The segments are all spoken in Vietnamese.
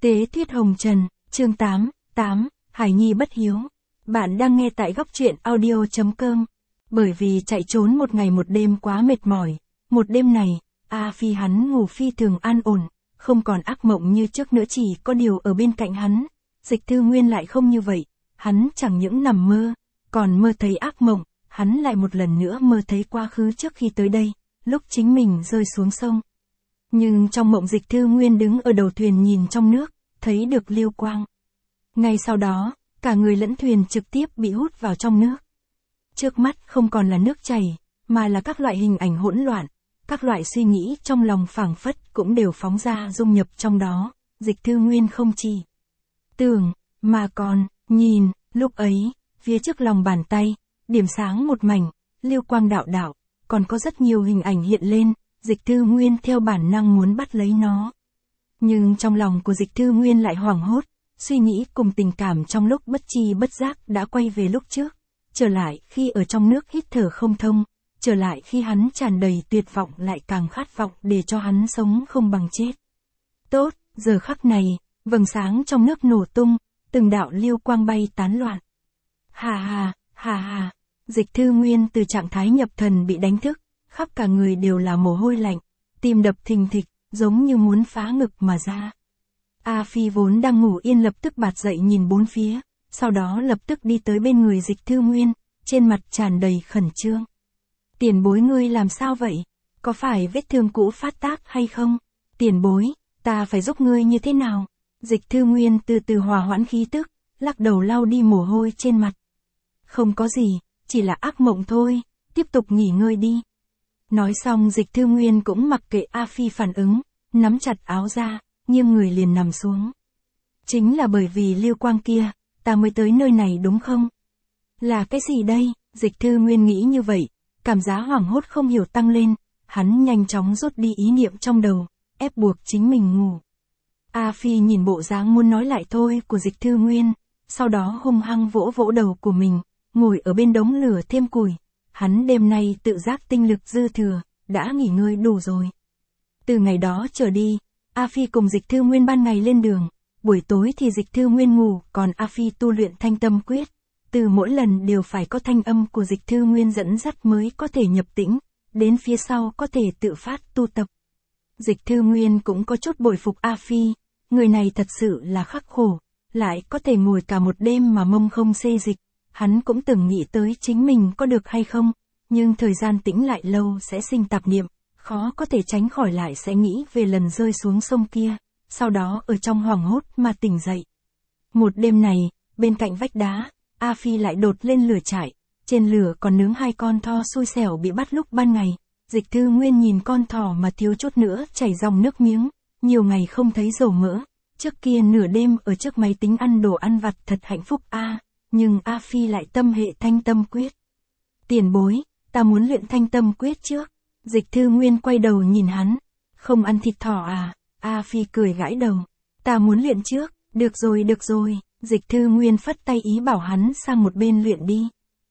Tế Thuyết Hồng Trần, chương 8, Hải Nhi bất hiếu. Bạn đang nghe tại góc truyện audio.com. Bởi vì chạy trốn một ngày một đêm quá mệt mỏi, một đêm này, A Phi hắn ngủ phi thường an ổn, không còn ác mộng như trước nữa, chỉ có điều ở bên cạnh hắn. Dịch Thư Nguyên lại không như vậy, hắn chẳng những nằm mơ, còn mơ thấy ác mộng, hắn lại một lần nữa mơ thấy quá khứ trước khi tới đây, lúc chính mình rơi xuống sông. Nhưng trong mộng Dịch Thư Nguyên đứng ở đầu thuyền nhìn trong nước, thấy được Liêu Quang. Ngay sau đó, cả người lẫn thuyền trực tiếp bị hút vào trong nước. Trước mắt không còn là nước chảy, mà là các loại hình ảnh hỗn loạn, các loại suy nghĩ trong lòng phảng phất cũng đều phóng ra dung nhập trong đó. Dịch Thư Nguyên không chỉ tưởng, mà còn nhìn. Lúc ấy, phía trước lòng bàn tay, điểm sáng một mảnh, Liêu Quang đạo đạo, còn có rất nhiều hình ảnh hiện lên. Dịch Thư Nguyên theo bản năng muốn bắt lấy nó. Nhưng trong lòng của Dịch Thư Nguyên lại hoảng hốt, suy nghĩ cùng tình cảm trong lúc bất tri bất giác đã quay về lúc trước, trở lại khi ở trong nước hít thở không thông, trở lại khi hắn tràn đầy tuyệt vọng lại càng khát vọng để cho hắn sống không bằng chết. Tốt, giờ khắc này, vầng sáng trong nước nổ tung, từng đạo liêu quang bay tán loạn. Hà, Dịch Thư Nguyên từ trạng thái nhập thần bị đánh thức, khắp cả người đều là mồ hôi lạnh, tim đập thình thịch, giống như muốn phá ngực mà ra. A Phi vốn đang ngủ yên lập tức bạt dậy nhìn bốn phía, sau đó lập tức đi tới bên người Dịch Thư Nguyên, trên mặt tràn đầy khẩn trương. Tiền bối ngươi làm sao vậy? Có phải vết thương cũ phát tác hay không? Tiền bối, ta phải giúp ngươi như thế nào? Dịch Thư Nguyên từ từ hòa hoãn khí tức, lắc đầu lau đi mồ hôi trên mặt. Không có gì, chỉ là ác mộng thôi, tiếp tục nghỉ ngơi đi. Nói xong Dịch Thư Nguyên cũng mặc kệ A Phi phản ứng, nắm chặt áo ra, nghiêng người liền nằm xuống. Chính là bởi vì liêu quang kia, ta mới tới nơi này đúng không? Là cái gì đây? Dịch Thư Nguyên nghĩ như vậy, cảm giác hoảng hốt không hiểu tăng lên, hắn nhanh chóng rút đi ý niệm trong đầu, ép buộc chính mình ngủ. A Phi nhìn bộ dáng muốn nói lại thôi của Dịch Thư Nguyên, sau đó hung hăng vỗ vỗ đầu của mình, ngồi ở bên đống lửa thêm củi. Hắn đêm nay tự giác tinh lực dư thừa, đã nghỉ ngơi đủ rồi. Từ ngày đó trở đi, A Phi cùng Dịch Thư Nguyên ban ngày lên đường, buổi tối thì Dịch Thư Nguyên ngủ, còn A Phi tu luyện thanh tâm quyết. Từ mỗi lần đều phải có thanh âm của Dịch Thư Nguyên dẫn dắt mới có thể nhập tĩnh, đến phía sau có thể tự phát tu tập. Dịch Thư Nguyên cũng có chút bội phục A Phi, người này thật sự là khắc khổ, lại có thể ngồi cả một đêm mà mông không xê dịch. Hắn cũng từng nghĩ tới chính mình có được hay không, nhưng thời gian tĩnh lại lâu sẽ sinh tạp niệm, khó có thể tránh khỏi lại sẽ nghĩ về lần rơi xuống sông kia, sau đó ở trong hoảng hốt mà tỉnh dậy. Một đêm này, bên cạnh vách đá, A Phi lại đột lên lửa trại, trên lửa còn nướng hai con thỏ xui xẻo bị bắt lúc ban ngày. Dịch Thư Nguyên nhìn con thỏ mà thiếu chút nữa chảy dòng nước miếng, nhiều ngày không thấy dầu mỡ, trước kia nửa đêm ở trước máy tính ăn đồ ăn vặt thật hạnh phúc a. Nhưng A Phi lại tâm hệ thanh tâm quyết. Tiền bối, ta muốn luyện thanh tâm quyết trước. Dịch Thư Nguyên quay đầu nhìn hắn. Không ăn thịt thỏ à? A Phi cười gãi đầu. Ta muốn luyện trước. Được rồi. Dịch Thư Nguyên phất tay ý bảo hắn sang một bên luyện đi.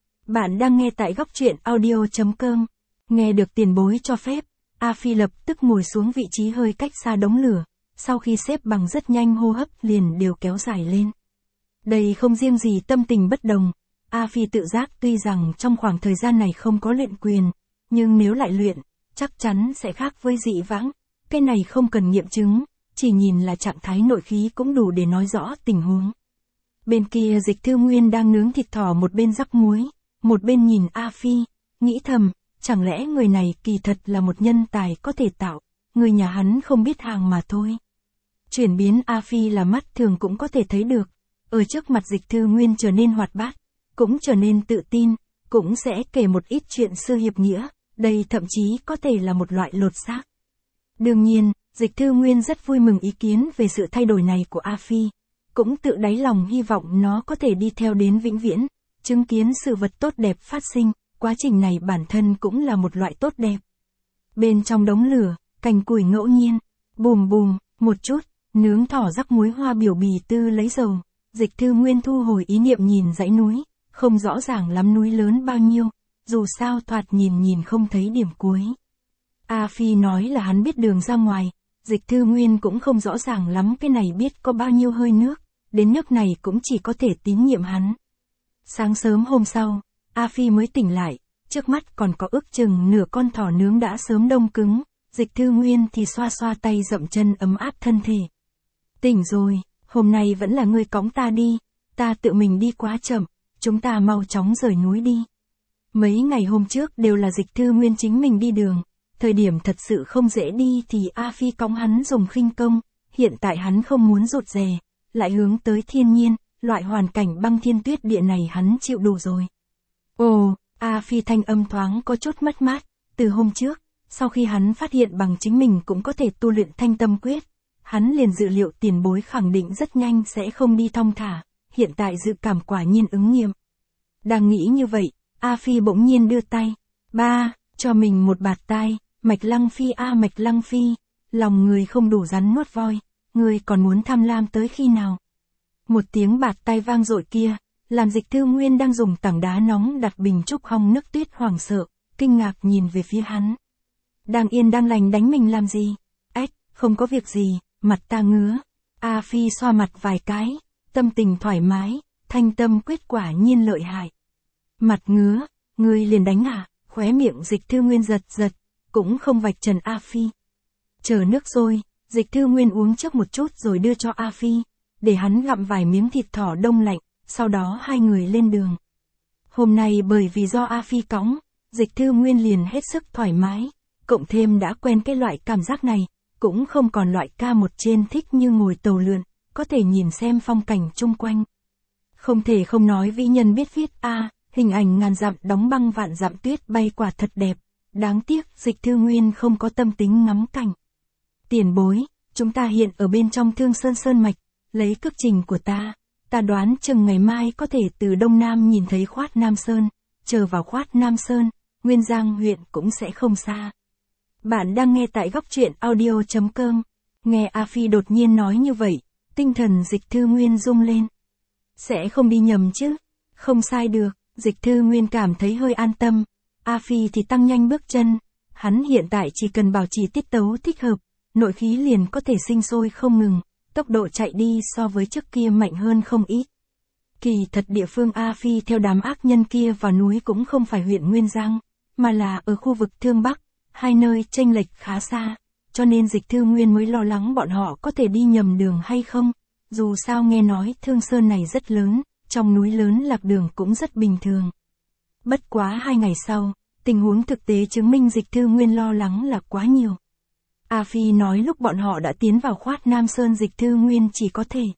Bạn đang nghe tại góc truyện audio.com. Nghe được tiền bối cho phép, A Phi lập tức ngồi xuống vị trí hơi cách xa đống lửa. Sau khi xếp bằng rất nhanh, hô hấp liền đều kéo dài lên. Đây không riêng gì tâm tình bất đồng, A Phi tự giác tuy rằng trong khoảng thời gian này không có luyện quyền, nhưng nếu lại luyện, chắc chắn sẽ khác với dị vãng. Cái này không cần nghiệm chứng, chỉ nhìn là trạng thái nội khí cũng đủ để nói rõ tình huống. Bên kia Dịch Thư Nguyên đang nướng thịt thỏ một bên rắc muối, một bên nhìn A Phi, nghĩ thầm, chẳng lẽ người này kỳ thật là một nhân tài có thể tạo, người nhà hắn không biết hàng mà thôi. Chuyển biến A Phi là mắt thường cũng có thể thấy được. Ở trước mặt Dịch Thư Nguyên trở nên hoạt bát, cũng trở nên tự tin, cũng sẽ kể một ít chuyện xưa hiệp nghĩa, đây thậm chí có thể là một loại lột xác. Đương nhiên, Dịch Thư Nguyên rất vui mừng ý kiến về sự thay đổi này của A Phi, cũng tự đáy lòng hy vọng nó có thể đi theo đến vĩnh viễn, chứng kiến sự vật tốt đẹp phát sinh, quá trình này bản thân cũng là một loại tốt đẹp. Bên trong đống lửa, cành củi ngẫu nhiên, bùm bùm, một chút, nướng thỏ rắc muối hoa biểu bì tư lấy dầu. Dịch Thư Nguyên thu hồi ý niệm nhìn dãy núi, không rõ ràng lắm núi lớn bao nhiêu, dù sao thoạt nhìn không thấy điểm cuối. A Phi nói là hắn biết đường ra ngoài, Dịch Thư Nguyên cũng không rõ ràng lắm cái này biết có bao nhiêu hơi nước, đến nước này cũng chỉ có thể tín nhiệm hắn. Sáng sớm hôm sau, A Phi mới tỉnh lại, trước mắt còn có ước chừng nửa con thỏ nướng đã sớm đông cứng, Dịch Thư Nguyên thì xoa xoa tay dậm chân ấm áp thân thể. Tỉnh rồi, hôm nay vẫn là ngươi cõng ta đi, ta tự mình đi quá chậm, chúng ta mau chóng rời núi đi. Mấy ngày hôm trước đều là Dịch Thư Nguyên chính mình đi đường, thời điểm thật sự không dễ đi thì A Phi cõng hắn dùng khinh công, hiện tại hắn không muốn rụt rè, lại hướng tới thiên nhiên, loại hoàn cảnh băng thiên tuyết địa này hắn chịu đủ rồi. Ồ, A Phi thanh âm thoáng có chút mất mát, từ hôm trước, sau khi hắn phát hiện bằng chính mình cũng có thể tu luyện thanh tâm quyết, hắn liền dự liệu tiền bối khẳng định rất nhanh sẽ không đi thong thả, hiện tại dự cảm quả nhiên ứng nghiệm. Đang nghĩ như vậy, A Phi bỗng nhiên đưa tay, ba, cho mình một bạt tai, Mạch Lăng Phi a Mạch Lăng Phi, lòng người không đủ rắn nuốt voi, người còn muốn tham lam tới khi nào? Một tiếng bạt tai vang dội kia, làm Dịch Thư Nguyên đang dùng tảng đá nóng đặt bình trúc hong nước tuyết hoảng sợ, kinh ngạc nhìn về phía hắn. Đang yên đang lành đánh mình làm gì? Ếch, không có việc gì, mặt ta ngứa. A Phi xoa mặt vài cái, tâm tình thoải mái, thanh tâm quyết quả nhiên lợi hại. Mặt ngứa, ngươi liền đánh à? Khóe miệng Dịch Thư Nguyên giật giật, cũng không vạch trần A Phi. Chờ nước sôi, Dịch Thư Nguyên uống trước một chút rồi đưa cho A Phi, để hắn gặm vài miếng thịt thỏ đông lạnh, sau đó hai người lên đường. Hôm nay bởi vì do A Phi cõng, Dịch Thư Nguyên liền hết sức thoải mái, cộng thêm đã quen cái loại cảm giác này, cũng không còn loại ca một trên thích như ngồi tàu lượn, có thể nhìn xem phong cảnh chung quanh. Không thể không nói vĩ nhân biết viết hình ảnh ngàn dặm đóng băng vạn dặm tuyết bay quả thật đẹp, đáng tiếc Dịch Thư Nguyên không có tâm tính ngắm cảnh. Tiền bối, chúng ta hiện ở bên trong Thương Sơn Sơn Mạch, lấy cước trình của ta đoán chừng ngày mai có thể từ Đông Nam nhìn thấy Khoát Nam Sơn, chờ vào Khoát Nam Sơn, Nguyên Giang huyện cũng sẽ không xa. Bạn đang nghe tại góc truyện audio.com, nghe A Phi đột nhiên nói như vậy, tinh thần Dịch Thư Nguyên rung lên. Sẽ không đi nhầm chứ? Không sai được, Dịch Thư Nguyên cảm thấy hơi an tâm, A Phi thì tăng nhanh bước chân, hắn hiện tại chỉ cần bảo trì tiết tấu thích hợp, nội khí liền có thể sinh sôi không ngừng, tốc độ chạy đi so với trước kia mạnh hơn không ít. Kỳ thật địa phương A Phi theo đám ác nhân kia vào núi cũng không phải huyện Nguyên Giang, mà là ở khu vực Thương Bắc, hai nơi chênh lệch khá xa, cho nên Dịch Thư Nguyên mới lo lắng bọn họ có thể đi nhầm đường hay không, dù sao nghe nói Thương Sơn này rất lớn, trong núi lớn lạc đường cũng rất bình thường. Bất quá 2 ngày sau, tình huống thực tế chứng minh Dịch Thư Nguyên lo lắng là quá nhiều. A Phi nói lúc bọn họ đã tiến vào Khoát Nam Sơn Dịch Thư Nguyên chỉ có thể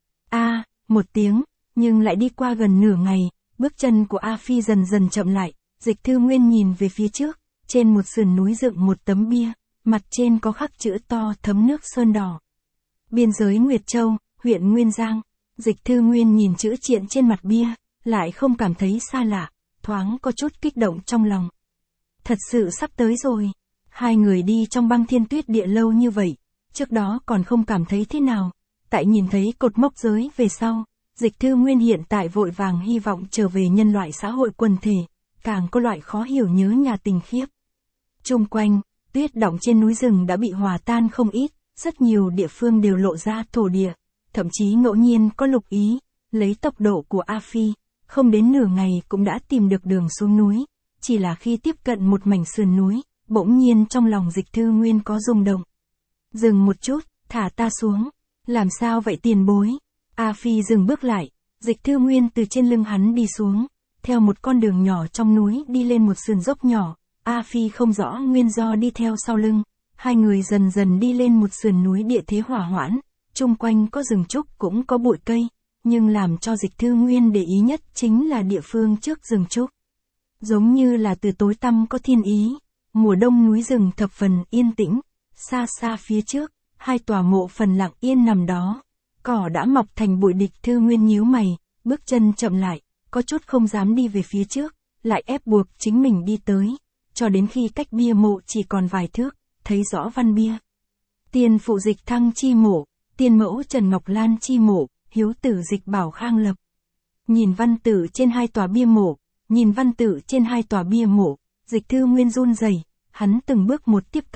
một tiếng, nhưng lại đi qua gần nửa ngày, bước chân của A Phi dần dần chậm lại, Dịch Thư Nguyên nhìn về phía trước, trên một sườn núi dựng một tấm bia, mặt trên có khắc chữ to thấm nước sơn đỏ. Biên giới Nguyệt Châu, huyện Nguyên Giang, Dịch Thư Nguyên nhìn chữ triện trên mặt bia, lại không cảm thấy xa lạ, thoáng có chút kích động trong lòng. Thật sự sắp tới rồi. Hai người đi trong băng thiên tuyết địa lâu như vậy, trước đó còn không cảm thấy thế nào, tại nhìn thấy cột mốc giới về sau, Dịch Thư Nguyên hiện tại vội vàng hy vọng trở về nhân loại xã hội quần thể, càng có loại khó hiểu nhớ nhà tình khiếp. Chung quanh, tuyết đọng trên núi rừng đã bị hòa tan không ít, rất nhiều địa phương đều lộ ra thổ địa, thậm chí ngẫu nhiên có lục ý, lấy tốc độ của A Phi, không đến nửa ngày cũng đã tìm được đường xuống núi, chỉ là khi tiếp cận một mảnh sườn núi, bỗng nhiên trong lòng Dịch Thư Nguyên có rung động. Dừng một chút, thả ta xuống. Làm sao vậy tiền bối? A Phi dừng bước lại, Dịch Thư Nguyên từ trên lưng hắn đi xuống, theo một con đường nhỏ trong núi đi lên một sườn dốc nhỏ, A Phi không rõ nguyên do đi theo sau lưng, hai người dần dần đi lên một sườn núi địa thế hỏa hoãn, chung quanh có rừng trúc cũng có bụi cây, nhưng làm cho Dịch Thư Nguyên để ý nhất chính là địa phương trước rừng trúc. Giống như là từ tối tăm có thiên ý. Mùa đông núi rừng thập phần yên tĩnh, xa xa phía trước, hai tòa mộ phần lặng yên nằm đó. Cỏ đã mọc thành bụi. Dịch Thư Nguyên nhíu mày, bước chân chậm lại, có chút không dám đi về phía trước, lại ép buộc chính mình đi tới, cho đến khi cách bia mộ chỉ còn vài thước, thấy rõ văn bia. Tiên phụ Dịch Thăng chi mộ, tiên mẫu Trần Ngọc Lan chi mộ, hiếu tử Dịch Bảo Khang lập. Nhìn văn tự trên hai tòa bia mộ, Dịch Thư Nguyên run rẩy, hắn từng bước một tiếp cận,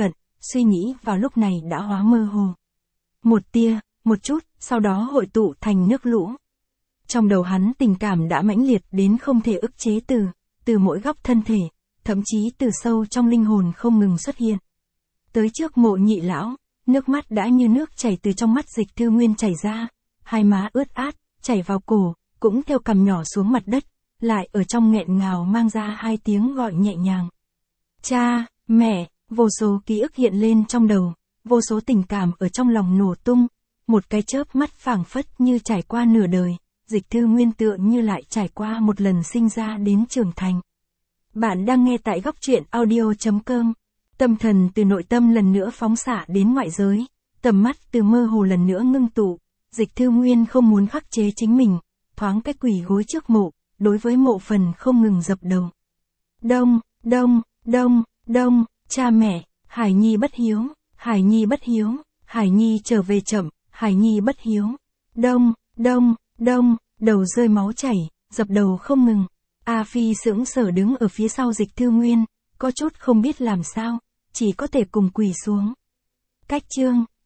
suy nghĩ vào lúc này đã hóa mơ hồ. Một tia, một chút, sau đó hội tụ thành nước lũ. Trong đầu hắn tình cảm đã mãnh liệt đến không thể ức chế từ mỗi góc thân thể, thậm chí từ sâu trong linh hồn không ngừng xuất hiện. Tới trước mộ Nhị lão, nước mắt đã như nước chảy từ trong mắt Dịch Thư Nguyên chảy ra, hai má ướt át, chảy vào cổ, cũng theo cằm nhỏ xuống mặt đất, lại ở trong nghẹn ngào mang ra hai tiếng gọi nhẹ nhàng. Cha, mẹ, vô số ký ức hiện lên trong đầu, vô số tình cảm ở trong lòng nổ tung, một cái chớp mắt phảng phất như trải qua nửa đời, Dịch Thư Nguyên tựa như lại trải qua một lần sinh ra đến trưởng thành. Bạn đang nghe tại góc truyện audio.com. Tâm thần từ nội tâm lần nữa phóng xạ đến ngoại giới, tầm mắt từ mơ hồ lần nữa ngưng tụ, Dịch Thư Nguyên không muốn khắc chế chính mình, thoáng cái quỳ gối trước mộ, đối với mộ phần không ngừng dập đầu. Đông, đông, đông, đông, cha mẹ, Hải Nhi bất hiếu, Hải Nhi bất hiếu, Hải Nhi trở về chậm, Hải Nhi bất hiếu. Đông, đông, đông, đầu rơi máu chảy, dập đầu không ngừng. A Phi sững sờ đứng ở phía sau Dịch Thư Nguyên, có chút không biết làm sao, chỉ có thể cùng quỳ xuống. Cách chương